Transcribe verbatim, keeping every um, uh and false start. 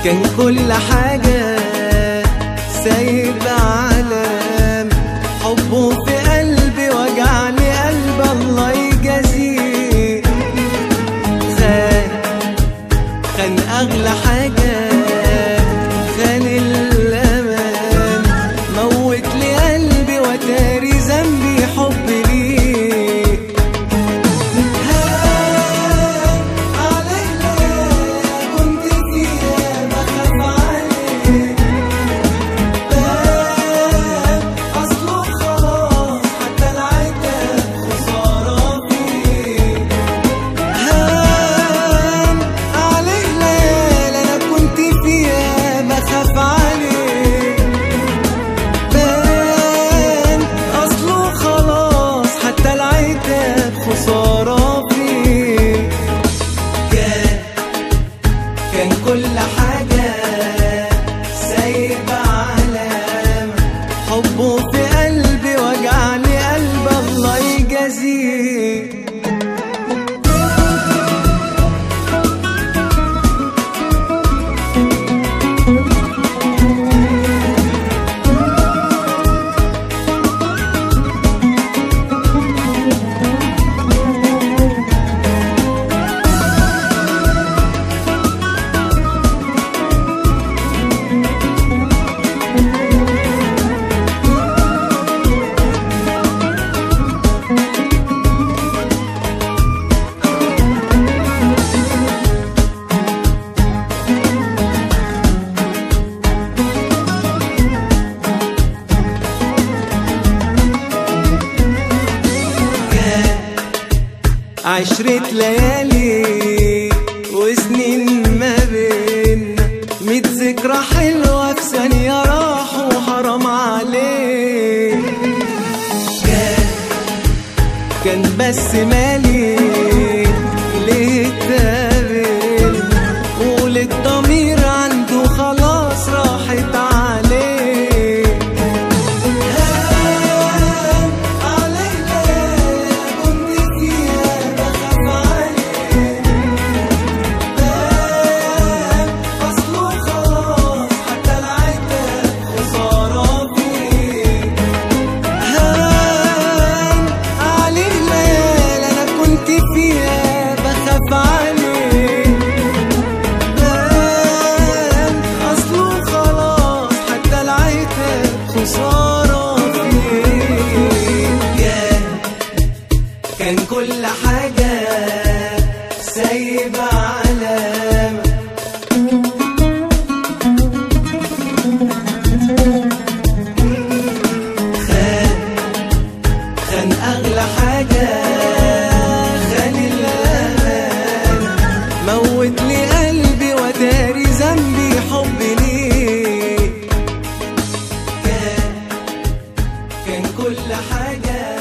كان كل حاجة سايب علام، حبه في قلبي وجعني قلب الله يجازيه. خان خان أغلى حاجة، خان الأمان، موت لي قلبي وتاري ذنبي حب ليه. هان علي ليالي كنت فيها بخاف عليه، بان أصله خلاص حتى العتاب خسارة فيه. هان علي ليالي أنا كنت فيها بخاف عليه، بان أصله خلاص حتى العتاب خسارة فيه. كان كان كل حاجة سايب علامة، حبه في قلبي وجعني قلب الله يجازيه. عشرة ليالي وسنين ما بينا، ميت ذكرى حلوة في ثانية راحوا حرام عليه. كان كان بس مالي ليه اتقابلنا، وللضمير عنده خلاص راحت عليه. هان علي ليالي كنت فيها بخاف عليه، بان أصله خلاص حتى العتاب خسارة فيه. هان علي ليالي أنا كنت فيها بخاف عليه، بان أصله خلاص حتى العتاب خسارة فيه. كان كان كل حاجة سايب علامة، خان خان أغلى حاجة، خان الأمان، موت لي قلبي وداري ذنبي حب ليه. كان كان كل حاجة